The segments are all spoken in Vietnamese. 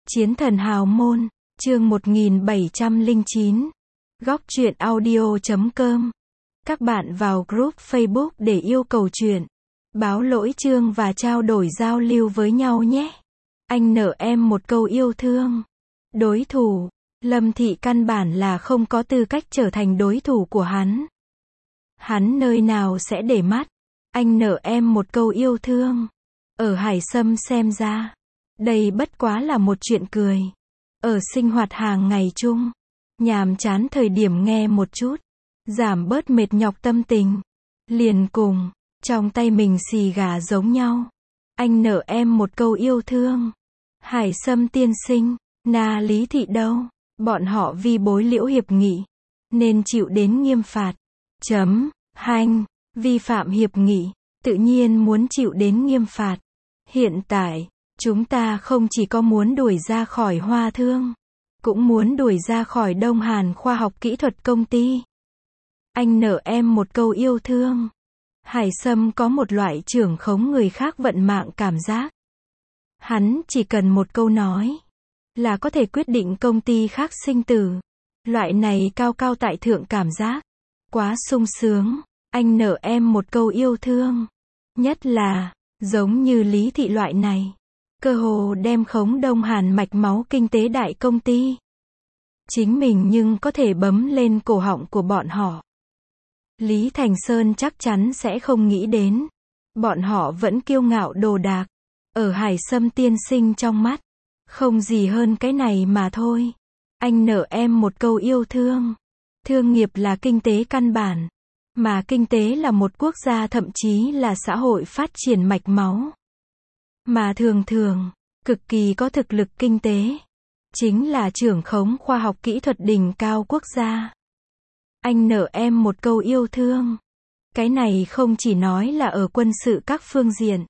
Chiến thần hào môn, chương 1709. Góc truyện audio.com. Các bạn vào group Facebook để yêu cầu truyện, báo lỗi chương và trao đổi giao lưu với nhau nhé. Anh nợ em một câu yêu thương. Đối thủ, Lâm Thị căn bản là không có tư cách trở thành đối thủ của hắn. Hắn nơi nào sẽ để mắt. Anh nợ em một câu yêu thương. Ở Hải Sâm xem ra, đây bất quá là một chuyện cười. Ở sinh hoạt hàng ngày chung, nhàm chán thời điểm nghe một chút, giảm bớt mệt nhọc tâm tình. Liền cùng, trong tay mình xì gà giống nhau. Anh nợ em một câu yêu thương. Hải Sâm tiên sinh, Na Lý Thị đâu? Bọn họ vi bối liễu hiệp nghị, nên chịu đến nghiêm phạt. Hành, vi phạm hiệp nghị, tự nhiên muốn chịu đến nghiêm phạt. Hiện tại, chúng ta không chỉ có muốn đuổi ra khỏi Hoa Thương, cũng muốn đuổi ra khỏi Đông Hàn Khoa học Kỹ thuật Công ty. Anh nợ em một câu yêu thương. Hải Sâm có một loại trưởng khống người khác vận mạng cảm giác. Hắn chỉ cần một câu nói, là có thể quyết định công ty khác sinh tử. Loại này cao cao tại thượng cảm giác, quá sung sướng. Anh nợ em một câu yêu thương. Nhất là, giống như Lý Thị loại này, cơ hồ đem khống Đông Hàn mạch máu kinh tế đại công ty. Chính mình nhưng có thể bấm lên cổ họng của bọn họ. Lý Thành Sơn chắc chắn sẽ không nghĩ đến. Bọn họ vẫn kiêu ngạo đồ đạc. Ở Hải Sâm tiên sinh trong mắt, không gì hơn cái này mà thôi. Anh nợ em một câu yêu thương. Thương nghiệp là kinh tế căn bản, mà kinh tế là một quốc gia thậm chí là xã hội phát triển mạch máu. Mà thường thường, cực kỳ có thực lực kinh tế, chính là trưởng khống khoa học kỹ thuật đỉnh cao quốc gia. Anh nợ em một câu yêu thương. Cái này không chỉ nói là ở quân sự các phương diện,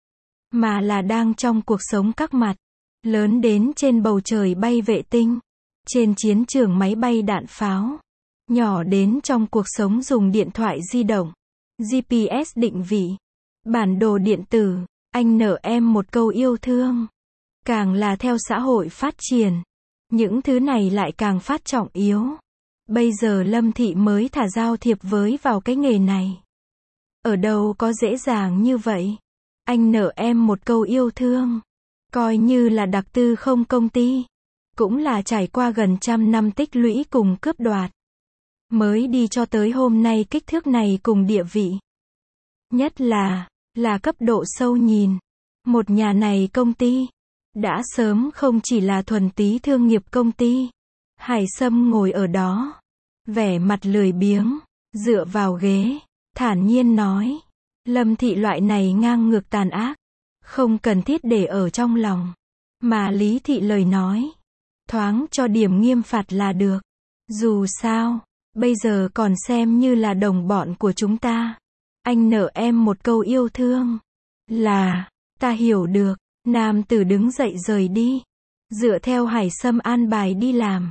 mà là đang trong cuộc sống các mặt, lớn đến trên bầu trời bay vệ tinh, trên chiến trường máy bay đạn pháo, nhỏ đến trong cuộc sống dùng điện thoại di động, GPS định vị, bản đồ điện tử. Anh nợ em một câu yêu thương. Càng là theo xã hội phát triển, những thứ này lại càng phát trọng yếu. Bây giờ Lâm Thị mới thả giao thiệp với vào cái nghề này. Ở đâu có dễ dàng như vậy. Anh nợ em một câu yêu thương. Coi như là đặc tư không công ty, cũng là trải qua gần 100 năm tích lũy cùng cướp đoạt, mới đi cho tới hôm nay kích thước này cùng địa vị. Nhất là cấp độ sâu nhìn. Một nhà này công ty, đã sớm không chỉ là thuần túy thương nghiệp công ty. Hải Sâm ngồi ở đó, vẻ mặt lười biếng, dựa vào ghế, thản nhiên nói. Lâm Thị loại này ngang ngược tàn ác, không cần thiết để ở trong lòng. Mà Lý Thị lời nói, thoáng cho điểm nghiêm phạt là được. Dù sao, bây giờ còn xem như là đồng bọn của chúng ta. Anh nợ em một câu yêu thương. Là, ta hiểu được. Nam tử đứng dậy rời đi, dựa theo Hải Sâm an bài đi làm.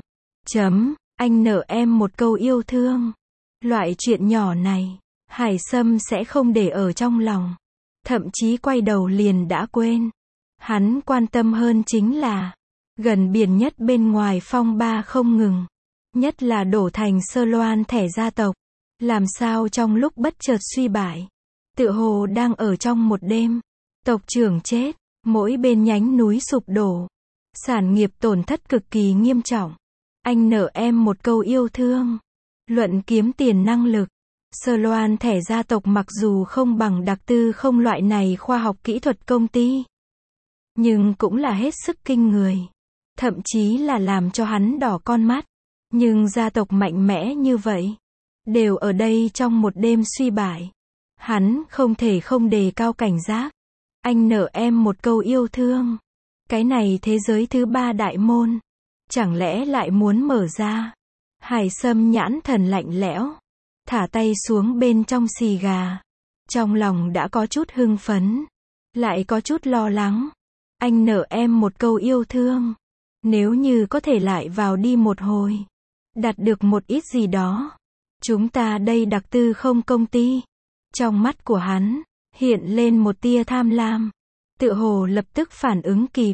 Anh nợ em một câu yêu thương. Loại chuyện nhỏ này, Hải Sâm sẽ không để ở trong lòng. Thậm chí quay đầu liền đã quên. Hắn quan tâm hơn chính là, gần biển nhất bên ngoài phong ba không ngừng. Nhất là đổ thành Sơ Loan thẻ gia tộc. Làm sao trong lúc bất chợt suy bại, tựa hồ đang ở trong một đêm. Tộc trưởng chết, mỗi bên nhánh núi sụp đổ, sản nghiệp tổn thất cực kỳ nghiêm trọng. Anh nợ em một câu yêu thương. Luận kiếm tiền năng lực, Sơ Loan thẻ gia tộc mặc dù không bằng đặc tư không loại này khoa học kỹ thuật công ty, nhưng cũng là hết sức kinh người. Thậm chí là làm cho hắn đỏ con mắt. Nhưng gia tộc mạnh mẽ như vậy, đều ở đây trong một đêm suy bại. Hắn không thể không đề cao cảnh giác. Anh nợ em một câu yêu thương. Cái này thế giới thứ ba đại môn, chẳng lẽ lại muốn mở ra? Hải Sâm nhãn thần lạnh lẽo, thả tay xuống bên trong xì gà. Trong lòng đã có chút hưng phấn, lại có chút lo lắng. Anh nợ em một câu yêu thương. Nếu như có thể lại vào đi một hồi, đạt được một ít gì đó, chúng ta đây đặc tư không công ty. Trong mắt của hắn, hiện lên một tia tham lam. Tựa hồ lập tức phản ứng kịp.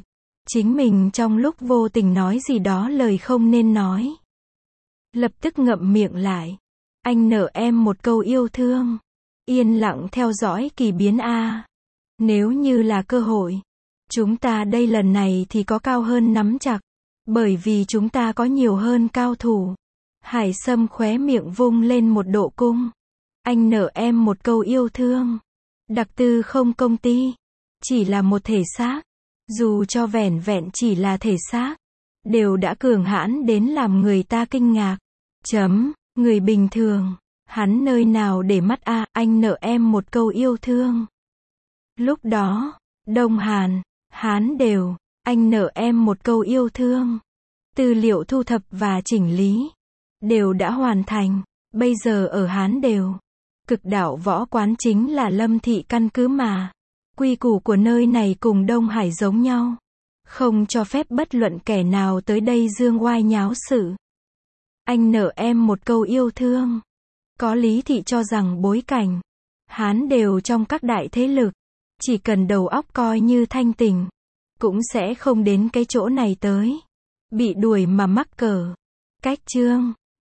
chính mình trong lúc vô tình nói gì đó lời không nên nói. Lập tức ngậm miệng lại. Anh nợ em một câu yêu thương. Yên lặng theo dõi kỳ biến a. Nếu như là cơ hội, chúng ta đây lần này thì có cao hơn nắm chặt. Bởi vì chúng ta có nhiều hơn cao thủ. Hải Sâm khóe miệng vung lên một độ cung. Anh nợ em một câu yêu thương. Đặc tư không công ty. Chỉ là một thể xác. Dù cho vẻn vẹn chỉ là thể xác. Đều đã cường hãn đến làm người ta kinh ngạc. Người bình thường. Hắn nơi nào để mắt a, anh nợ em một câu yêu thương. Lúc đó, Đông Hàn, Hán đều, anh nợ em một câu yêu thương. Tư liệu thu thập và chỉnh lý đều đã hoàn thành. Bây giờ ở Hán đều, Cực Đạo Võ Quán chính là Lâm thị căn cứ mà. Quy củ của nơi này cùng Đông Hải giống nhau. Không cho phép bất luận kẻ nào tới đây dương oai nháo sự. Anh nợ em một câu yêu thương. Có Lý thị cho rằng bối cảnh Hán đều trong các đại thế lực, chỉ cần đầu óc coi như thanh tỉnh, cũng sẽ không đến cái chỗ này tới. Bị đuổi mà mắc cỡ. Cách chương